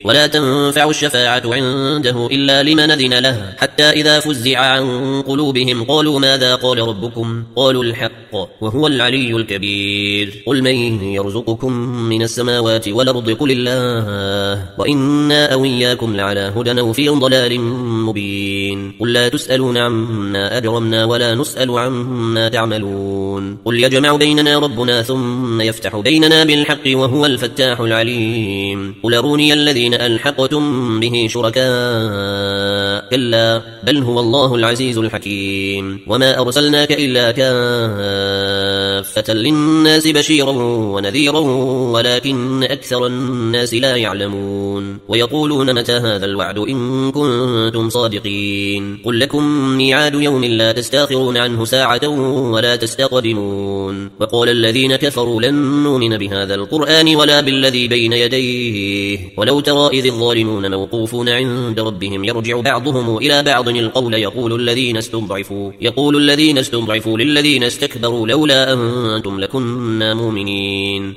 ولا تنفع الشفاعة عنده إلا لمن أذن له حتى إذا فزع عن قلوبهم قالوا ماذا قال ربكم قالوا الحق وهو العلي الكبير قل من يرزقكم من السماوات والأرض قل الله وإنا أو إياكم لعلى هدى أو في ضلال مبين قل لا تسألون عما أجرمنا ولا نسأل عما تعملون قل يجمع بيننا ربنا ثم يفتح بيننا بالحق وهو الفتاح العليم قل أروني الذين ألحقتم به شركاء كلا بل هو الله العزيز الحكيم وما أرسلناك إلا كافة للناس بشيرا ونذيرا ولكن أكثر الناس لا يعلمون ويقولون متى هذا الوعد إن كنتم صادقين قل لكم ميعاد يوم لا تستاخرون عنه ساعة ولا تستقدمون وقال الذين كفروا لن نؤمن بهذا القرآن ولا بالذي بين يديه ولو ترى إذ الظالمون موقوفون عند ربهم يرجع بعضهم إلى بعض القول يقول الذين استضعفوا للذين استكبروا لولا أنتم لكنا مؤمنين